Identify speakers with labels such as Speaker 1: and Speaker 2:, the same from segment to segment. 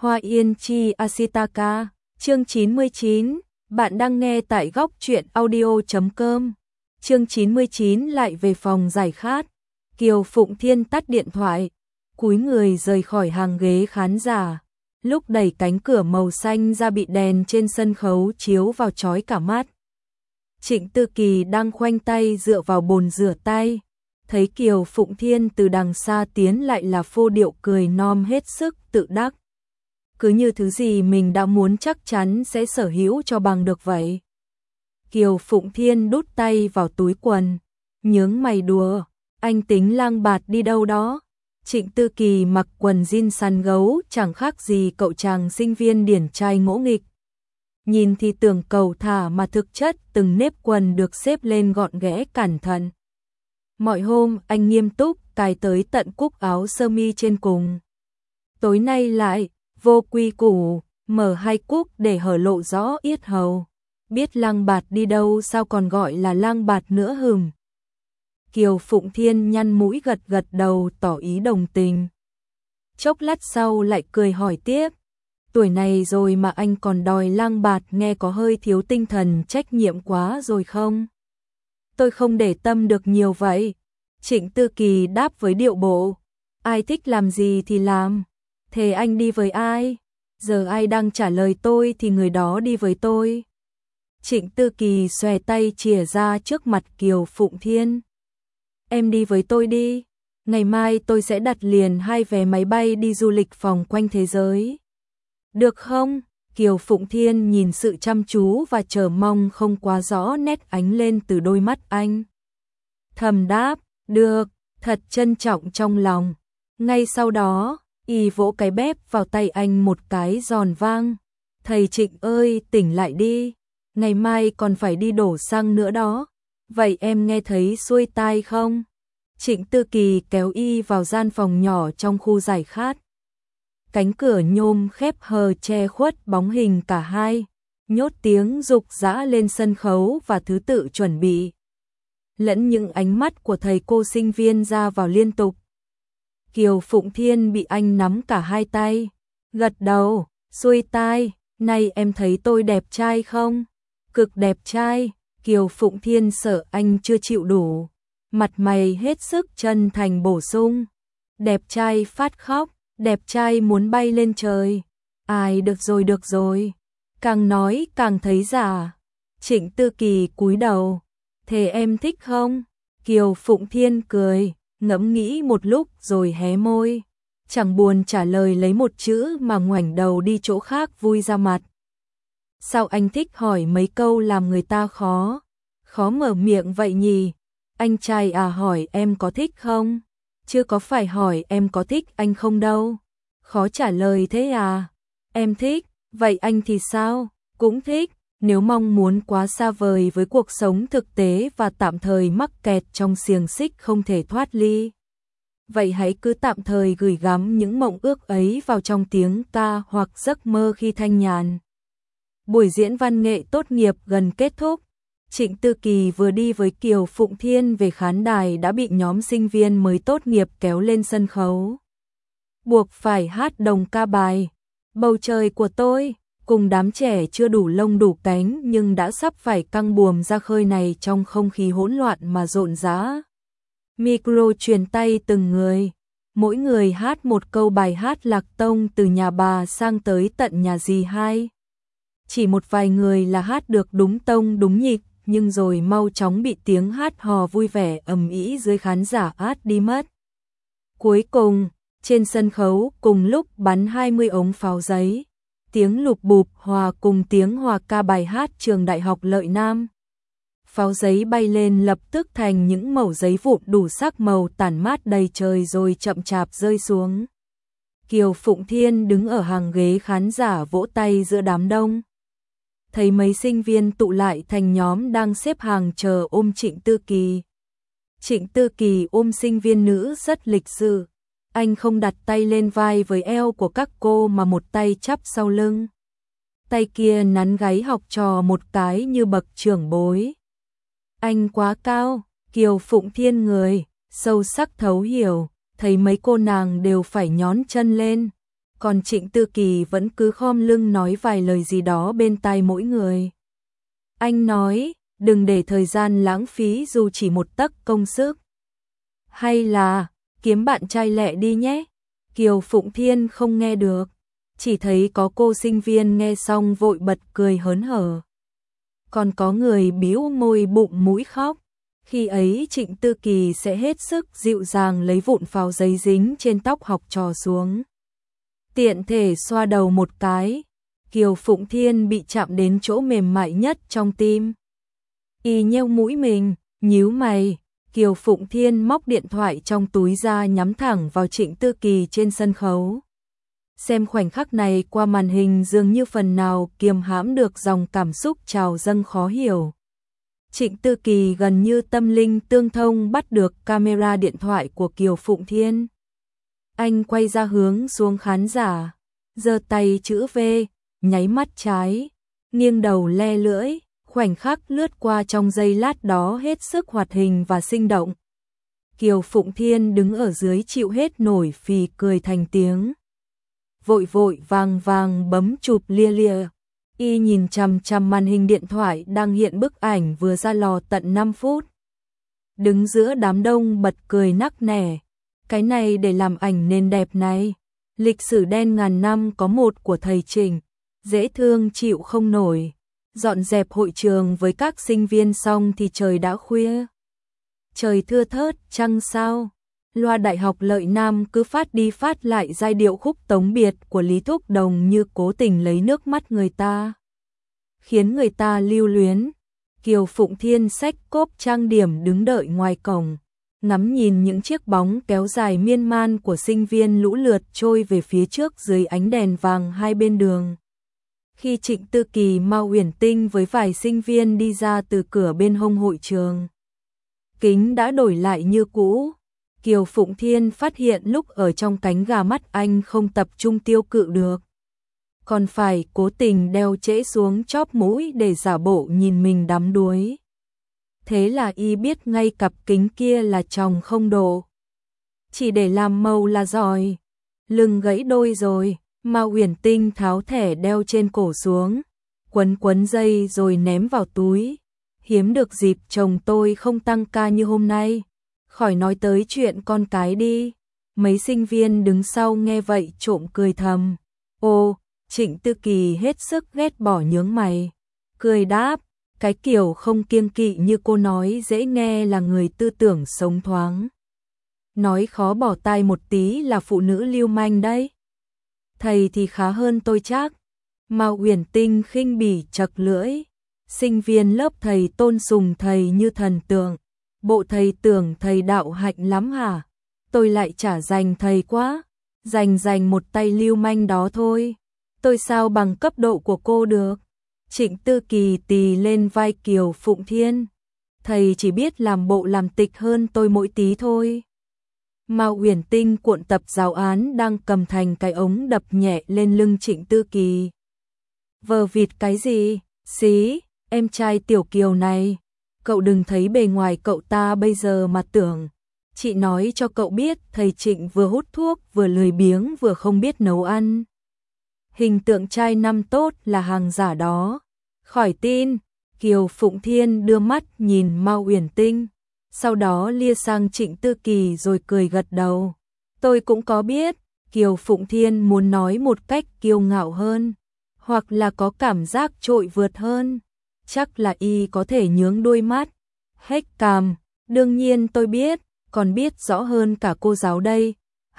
Speaker 1: Hoa Yên Chi Asitaka, chương 99, bạn đang nghe tại góc truyện audio.com. Chương 99 lại về phòng giải khát. Kiều Phụng Thiên tắt điện thoại, cúi người rời khỏi hàng ghế khán giả. Lúc đẩy cánh cửa màu xanh ra bị đèn trên sân khấu chiếu vào chói cả mắt. Trịnh Tư Kỳ đang khoanh tay dựa vào bồn rửa tay. Thấy Kiều Phụng Thiên từ đằng xa tiến lại là phô điệu cười non hết sức tự đắc. Cứ như thứ gì mình đã muốn chắc chắn sẽ sở hữu cho bằng được vậy. Kiều Phụng Thiên đút tay vào túi quần, nhướng mày đùa, anh tính lang bạt đi đâu đó? Trịnh Tư Kỳ mặc quần jean săn gấu chẳng khác gì cậu chàng sinh viên điển trai ngỗ nghịch. Nhìn thì tưởng cầu thả mà thực chất từng nếp quần được xếp lên gọn ghẽ cẩn thận. Mọi hôm anh nghiêm túc cài tới tận cúc áo sơ mi trên cùng. Tối nay lại vô quy củ, mở hai cúc để hở lộ rõ yết hầu. Biết lang bạt đi đâu sao còn gọi là lang bạt nữa hừm. Kiều Phụng Thiên nhăn mũi gật gật đầu tỏ ý đồng tình. Chốc lát sau lại cười hỏi tiếp. Tuổi này rồi mà anh còn đòi lang bạt, nghe có hơi thiếu tinh thần trách nhiệm quá rồi không? Tôi không để tâm được nhiều vậy. Trịnh Tư Kỳ đáp với điệu bộ. Ai thích làm gì thì làm. Thế anh đi với ai? Giờ ai đang trả lời tôi thì người đó đi với tôi. Trịnh Tư Kỳ xòe tay chìa ra trước mặt Kiều Phụng Thiên. Em đi với tôi đi. Ngày mai tôi sẽ đặt liền 2 vé máy bay đi du lịch vòng quanh thế giới. Được không? Kiều Phụng Thiên nhìn sự chăm chú và chờ mong không quá rõ nét ánh lên từ đôi mắt anh. Thầm đáp, được, thật trân trọng trong lòng. Ngay sau đó, y vỗ cái bép vào tay anh một cái giòn vang. Thầy Trịnh ơi, tỉnh lại đi. Ngày mai còn phải đi đổ xăng nữa đó. Vậy em nghe thấy xuôi tai không? Trịnh Tư Kỳ kéo y vào gian phòng nhỏ trong khu giải khát. Cánh cửa nhôm khép hờ che khuất bóng hình cả hai, nhốt tiếng dục dã lên sân khấu và thứ tự chuẩn bị. Lẫn những ánh mắt của thầy cô sinh viên ra vào liên tục. Kiều Phụng Thiên bị anh nắm cả hai tay, gật đầu, xuôi tai, này em thấy tôi đẹp trai không? Cực đẹp trai. Kiều Phụng Thiên sợ anh chưa chịu đủ, mặt mày hết sức chân thành bổ sung. Đẹp trai phát khóc. Đẹp trai muốn bay lên trời. Ai được rồi. Càng nói càng thấy giả. Trịnh Tư Kỳ cúi đầu. Thế em thích không? Kiều Phụng Thiên cười, ngẫm nghĩ một lúc rồi hé môi. Chẳng buồn trả lời lấy một chữ mà ngoảnh đầu đi chỗ khác vui ra mặt. Sao anh thích hỏi mấy câu làm người ta khó mở miệng vậy nhỉ? Anh trai à, hỏi em có thích không? Chưa có phải hỏi em có thích anh không đâu. Khó trả lời thế à? Em thích, vậy anh thì sao? Cũng thích, nếu mong muốn quá xa vời với cuộc sống thực tế và tạm thời mắc kẹt trong xiềng xích không thể thoát ly. Vậy hãy cứ tạm thời gửi gắm những mộng ước ấy vào trong tiếng ca hoặc giấc mơ khi thanh nhàn. Buổi diễn văn nghệ tốt nghiệp gần kết thúc. Trịnh Tư Kỳ vừa đi với Kiều Phụng Thiên về khán đài đã bị nhóm sinh viên mới tốt nghiệp kéo lên sân khấu. Buộc phải hát đồng ca bài Bầu trời của tôi, cùng đám trẻ chưa đủ lông đủ cánh nhưng đã sắp phải căng buồm ra khơi này trong không khí hỗn loạn mà rộn rã. Micro truyền tay từng người, mỗi người hát một câu bài hát lạc tông từ nhà bà sang tới tận nhà dì hai. Chỉ một vài người là hát được đúng tông đúng nhịp, nhưng rồi mau chóng bị tiếng hát hò vui vẻ ầm ĩ dưới khán giả át đi mất. Cuối cùng, trên sân khấu cùng lúc bắn 20 ống pháo giấy, tiếng lục bụp hòa cùng tiếng hòa ca bài hát trường Đại học Lợi Nam. Pháo giấy bay lên lập tức thành những mẩu giấy vụn đủ sắc màu tản mát đầy trời rồi chậm chạp rơi xuống. Kiều Phụng Thiên đứng ở hàng ghế khán giả vỗ tay giữa đám đông. Thấy mấy sinh viên tụ lại thành nhóm đang xếp hàng chờ ôm Trịnh Tư Kỳ. Trịnh Tư Kỳ ôm sinh viên nữ rất lịch sự. Anh không đặt tay lên vai với eo của các cô mà một tay chắp sau lưng. Tay kia nắn gáy học trò một cái như bậc trưởng bối. Anh quá cao. Kiều Phụng Thiên người, sâu sắc thấu hiểu, thấy mấy cô nàng đều phải nhón chân lên. còn Trịnh Tư Kỳ vẫn cứ khom lưng nói vài lời gì đó bên tai mỗi người. Anh nói, đừng để thời gian lãng phí dù chỉ một tấc công sức. Hay là, kiếm bạn trai lẹ đi nhé. Kiều Phụng Thiên không nghe được, chỉ thấy có cô sinh viên nghe xong vội bật cười hớn hở. Còn có người bĩu môi bụng mũi khóc. Khi ấy Trịnh Tư Kỳ sẽ hết sức dịu dàng lấy vụn phào giấy dính trên tóc học trò xuống, tiện thể xoa đầu một cái. Kiều Phụng Thiên bị chạm đến chỗ mềm mại nhất trong tim. Y nheo mũi mình, nhíu mày. Kiều Phụng Thiên móc điện thoại trong túi ra nhắm thẳng vào Trịnh Tư Kỳ trên sân khấu. Xem khoảnh khắc này qua màn hình dường như phần nào kiềm hãm được dòng cảm xúc trào dâng khó hiểu. Trịnh Tư Kỳ gần như tâm linh tương thông bắt được camera điện thoại của Kiều Phụng Thiên. Anh quay ra hướng xuống khán giả, giơ tay chữ V, nháy mắt trái, nghiêng đầu le lưỡi, khoảnh khắc lướt qua trong giây lát đó hết sức hoạt hình và sinh động. Kiều Phụng Thiên đứng ở dưới chịu hết nổi phì cười thành tiếng. Vội vội vàng vàng bấm chụp lia lia. Y nhìn chằm chằm màn hình điện thoại đang hiện bức ảnh vừa ra lò tận 5 phút. Đứng giữa đám đông bật cười nắc nẻ. Cái này để làm ảnh nền đẹp này. Lịch sử đen ngàn năm có một của thầy Trịnh. Dễ thương chịu không nổi. Dọn dẹp hội trường với các sinh viên xong thì trời đã khuya. Trời thưa thớt, trăng sao. Loa đại học Lợi Nam cứ phát đi phát lại giai điệu khúc tống biệt của Lý Thúc Đồng như cố tình lấy nước mắt người ta, khiến người ta lưu luyến. Kiều Phụng Thiên xách cốp trang điểm đứng đợi ngoài cổng, ngắm nhìn những chiếc bóng kéo dài miên man của sinh viên lũ lượt trôi về phía trước dưới ánh đèn vàng hai bên đường. Khi Trịnh Tư Kỳ, Mao Uyển Tinh với vài sinh viên đi ra từ cửa bên hông hội trường, kính đã đổi lại như cũ. Kiều Phụng Thiên phát hiện lúc ở trong cánh gà mắt anh không tập trung tiêu cự được, còn phải cố tình đeo trễ xuống chóp mũi để giả bộ nhìn mình đắm đuối. Thế là y biết ngay cặp kính kia là tròng không độ, chỉ để làm màu là giỏi. Lưng gãy đôi rồi. Mao Uyển Tinh tháo thẻ đeo trên cổ xuống, quấn quấn dây rồi ném vào túi. Hiếm được dịp chồng tôi không tăng ca như hôm nay. Khỏi nói tới chuyện con cái đi. Mấy sinh viên đứng sau nghe vậy trộm cười thầm. Ô, Trịnh Tư Kỳ hết sức ghét bỏ nhướng mày. Cười đáp, cái kiểu không kiêng kỵ như cô nói dễ nghe là người tư tưởng sống thoáng. Nói khó bỏ tai một tí là phụ nữ lưu manh đấy. Thầy thì khá hơn tôi chắc. Mao Uyển Tinh khinh bỉ chật lưỡi. Sinh viên lớp thầy tôn sùng thầy như thần tượng. Bộ thầy tưởng thầy đạo hạnh lắm hả? Tôi lại chả dành thầy quá. Dành một tay lưu manh đó thôi. Tôi sao bằng cấp độ của cô được? Trịnh Tư Kỳ tì lên vai Kiều Phụng Thiên. Thầy chỉ biết làm bộ làm tịch hơn tôi mỗi tí thôi. Mao Uyển Tinh cuộn tập giáo án đang cầm thành cái ống đập nhẹ lên lưng Trịnh Tư Kỳ. Vờ vịt cái gì? Xí, em trai Tiểu Kiều này. Cậu đừng thấy bề ngoài cậu ta bây giờ mà tưởng. Chị nói cho cậu biết thầy Trịnh vừa hút thuốc vừa lười biếng vừa không biết nấu ăn. Hình tượng trai năm tốt là hàng giả đó. Khỏi tin. Kiều Phụng Thiên đưa mắt nhìn Mao Uyển Tinh, sau đó lia sang Trịnh Tư Kỳ rồi cười gật đầu. Tôi cũng có biết. Kiều Phụng Thiên muốn nói một cách kiêu ngạo hơn, hoặc là có cảm giác trội vượt hơn. Chắc là y có thể nhướng đôi mắt, hếch cằm. Đương nhiên tôi biết, còn biết rõ hơn cả cô giáo đây.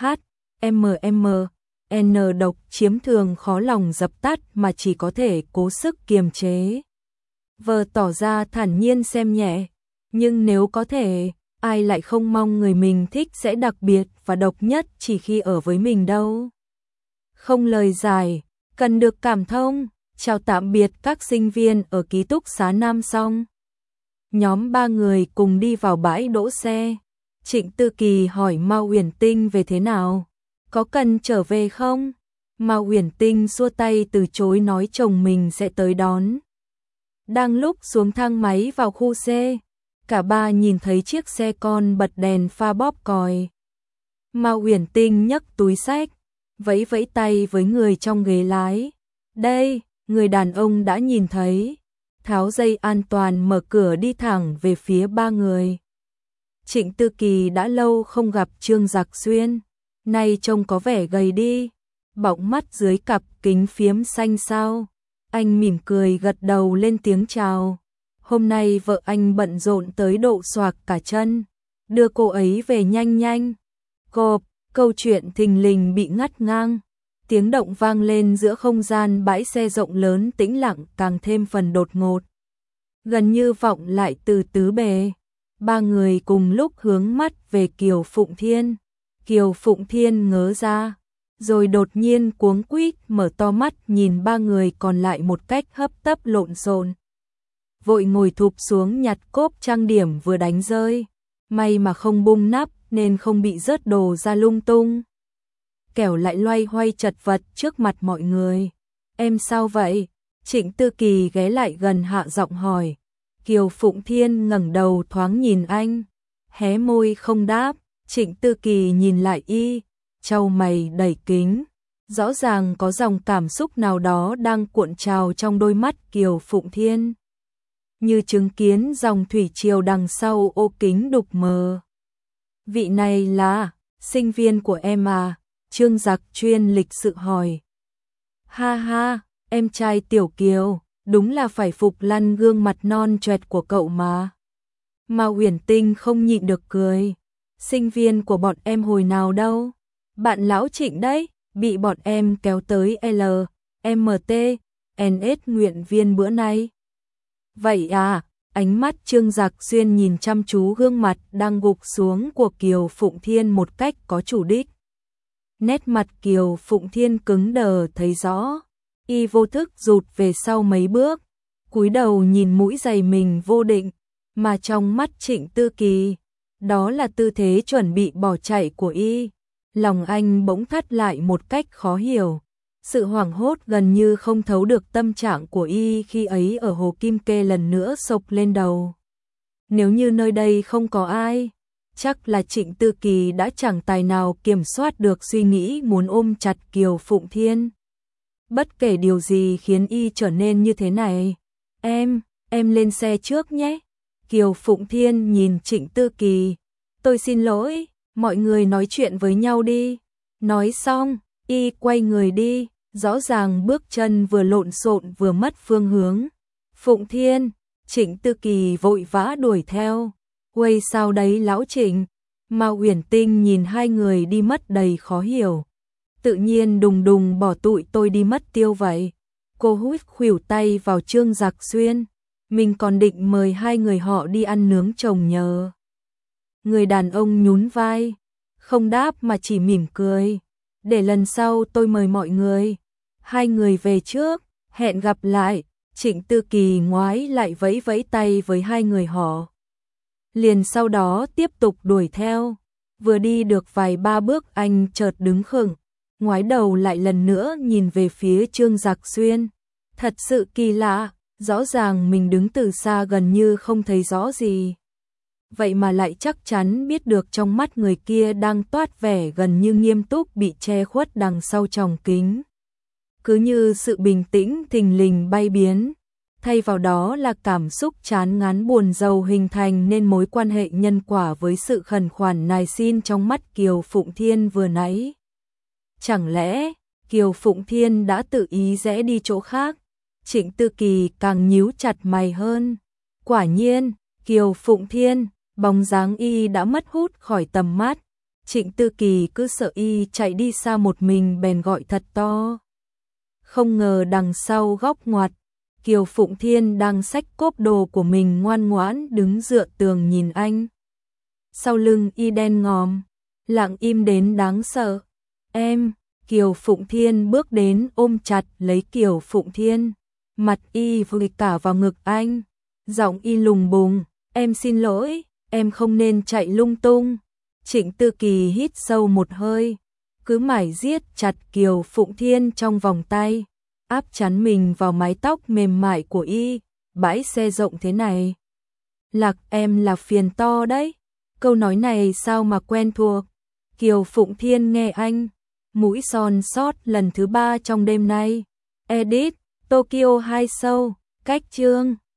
Speaker 1: N độc chiếm thường khó lòng dập tắt mà chỉ có thể cố sức kiềm chế. Vờ tỏ ra thản nhiên xem nhẹ. Nhưng nếu có thể, ai lại không mong người mình thích sẽ đặc biệt và độc nhất chỉ khi ở với mình đâu. Không lời giải, cần được cảm thông. Chào tạm biệt các sinh viên ở ký túc xá Nam xong. Nhóm 3 người cùng đi vào bãi đỗ xe. Trịnh Tư Kỳ hỏi Mao Uyển Tinh về thế nào. Có cần trở về không? Mao Uyển Tinh xua tay từ chối nói chồng mình sẽ tới đón. Đang lúc xuống thang máy vào khu C, cả ba nhìn thấy chiếc xe con bật đèn pha bóp còi. Mao Uyển Tinh nhấc túi xách, vẫy vẫy tay với người trong ghế lái. Đây, người đàn ông đã nhìn thấy, tháo dây an toàn mở cửa đi thẳng về phía ba người. Trịnh Tư Kỳ đã lâu không gặp Trương Dặc Xuyên, nay trông có vẻ gầy đi, bọng mắt dưới cặp kính phiếm xanh sao. Anh mỉm cười gật đầu lên tiếng chào. Hôm nay vợ anh bận rộn tới độ xoạc cả chân, đưa cô ấy về nhanh nhanh. Cộp, câu chuyện thình lình bị ngắt ngang. Tiếng động vang lên giữa không gian bãi xe rộng lớn tĩnh lặng càng thêm phần đột ngột. Gần như vọng lại từ tứ bề. Ba người cùng lúc hướng mắt về Kiều Phụng Thiên. Kiều Phụng Thiên ngớ ra, rồi đột nhiên cuống quýt mở to mắt nhìn ba người còn lại một cách hấp tấp lộn xộn. Vội ngồi thụp xuống nhặt cốp trang điểm vừa đánh rơi. May mà không bung nắp nên không bị rớt đồ ra lung tung. Kẻo lại loay hoay chật vật trước mặt mọi người. Em sao vậy? Trịnh Tư Kỳ ghé lại gần hạ giọng hỏi. Kiều Phụng Thiên ngẩng đầu thoáng nhìn anh, hé môi không đáp. Trịnh Tư Kỳ nhìn lại y, chau mày đầy kính. Rõ ràng có dòng cảm xúc nào đó đang cuộn trào trong đôi mắt Kiều Phụng Thiên, như chứng kiến dòng thủy triều đằng sau ô kính đục mờ. Vị này là sinh viên của em à? Trương Dặc Chuyên lịch sự hỏi. Ha ha, em trai Tiểu Kiều, đúng là phải phục lăn gương mặt non choẹt của cậu mà. Mà Uyển Tinh không nhịn được cười. Sinh viên của bọn em hồi nào đâu? Bạn lão Trịnh đấy, bị bọn em kéo tới LMT, NS nguyện viên bữa nay. Vậy à? Ánh mắt Trương Dặc Xuyên nhìn chăm chú gương mặt đang gục xuống của Kiều Phụng Thiên một cách có chủ đích. Nét mặt Kiều Phụng Thiên cứng đờ thấy rõ, y vô thức rụt về sau mấy bước, cúi đầu nhìn mũi giày mình vô định, mà trong mắt Trịnh Tư Kỳ, đó là tư thế chuẩn bị bỏ chạy của y. Lòng anh bỗng thắt lại một cách khó hiểu. Sự hoảng hốt gần như không thấu được tâm trạng của y khi ấy ở hồ Kim Kê lần nữa sộc lên đầu. Nếu như nơi đây không có ai, chắc là Trịnh Tư Kỳ đã chẳng tài nào kiểm soát được suy nghĩ muốn ôm chặt Kiều Phụng Thiên. Bất kể điều gì khiến y trở nên như thế này. Em lên xe trước nhé. Kiều Phụng Thiên nhìn Trịnh Tư Kỳ. Tôi xin lỗi, mọi người nói chuyện với nhau đi. Nói xong, y quay người đi, rõ ràng bước chân vừa lộn xộn vừa mất phương hướng. Phụng Thiên, Trịnh Tư Kỳ vội vã đuổi theo. Quay sao đấy lão Trịnh? Mà Uyển Tinh nhìn hai người đi mất đầy khó hiểu. Tự nhiên đùng đùng bỏ tụi tôi đi mất tiêu vậy. Cô hút khuỷu tay vào Trương Dặc Xuyên. Mình còn định mời hai người họ đi ăn nướng chồng nhờ. Người đàn ông nhún vai, không đáp mà chỉ mỉm cười. Để lần sau tôi mời mọi người. Hai người về trước, hẹn gặp lại. Trịnh Tư Kỳ ngoái lại vẫy vẫy tay với hai người họ. Liền sau đó tiếp tục đuổi theo. Vừa đi được vài ba bước anh chợt đứng khựng, ngoái đầu lại lần nữa nhìn về phía Trương Dặc Xuyên. Thật sự kỳ lạ, rõ ràng mình đứng từ xa gần như không thấy rõ gì. Vậy mà lại chắc chắn biết được trong mắt người kia đang toát vẻ gần như nghiêm túc bị che khuất đằng sau tròng kính. Cứ như sự bình tĩnh thình lình bay biến, thay vào đó là cảm xúc chán ngán buồn rầu hình thành nên mối quan hệ nhân quả với sự khẩn khoản nài xin trong mắt Kiều Phụng Thiên vừa nãy. Chẳng lẽ Kiều Phụng Thiên đã tự ý rẽ đi chỗ khác? Trịnh Tư Kỳ càng nhíu chặt mày hơn. Quả nhiên, Kiều Phụng Thiên, bóng dáng y đã mất hút khỏi tầm mắt. Trịnh Tư Kỳ cứ sợ y chạy đi xa một mình bèn gọi thật to. Không ngờ đằng sau góc ngoặt, Kiều Phụng Thiên đang xách cốp đồ của mình ngoan ngoãn đứng dựa tường nhìn anh. Sau lưng y đen ngòm, lặng im đến đáng sợ. Em, Kiều Phụng Thiên bước đến ôm chặt lấy Kiều Phụng Thiên. Mặt y vùi cả vào ngực anh. Giọng y lùng bùng, em xin lỗi, em không nên chạy lung tung. Trịnh Tư Kỳ hít sâu một hơi, cứ mải giết chặt Kiều Phụng Thiên trong vòng tay, áp chắn mình vào mái tóc mềm mại của y. Bãi xe rộng thế này, lạc em là phiền to đấy. Câu nói này sao mà quen thuộc. Kiều Phụng Thiên nghe anh mũi son sót lần thứ 3 trong đêm nay. Edit, Tokyo 2 Show, cách chương.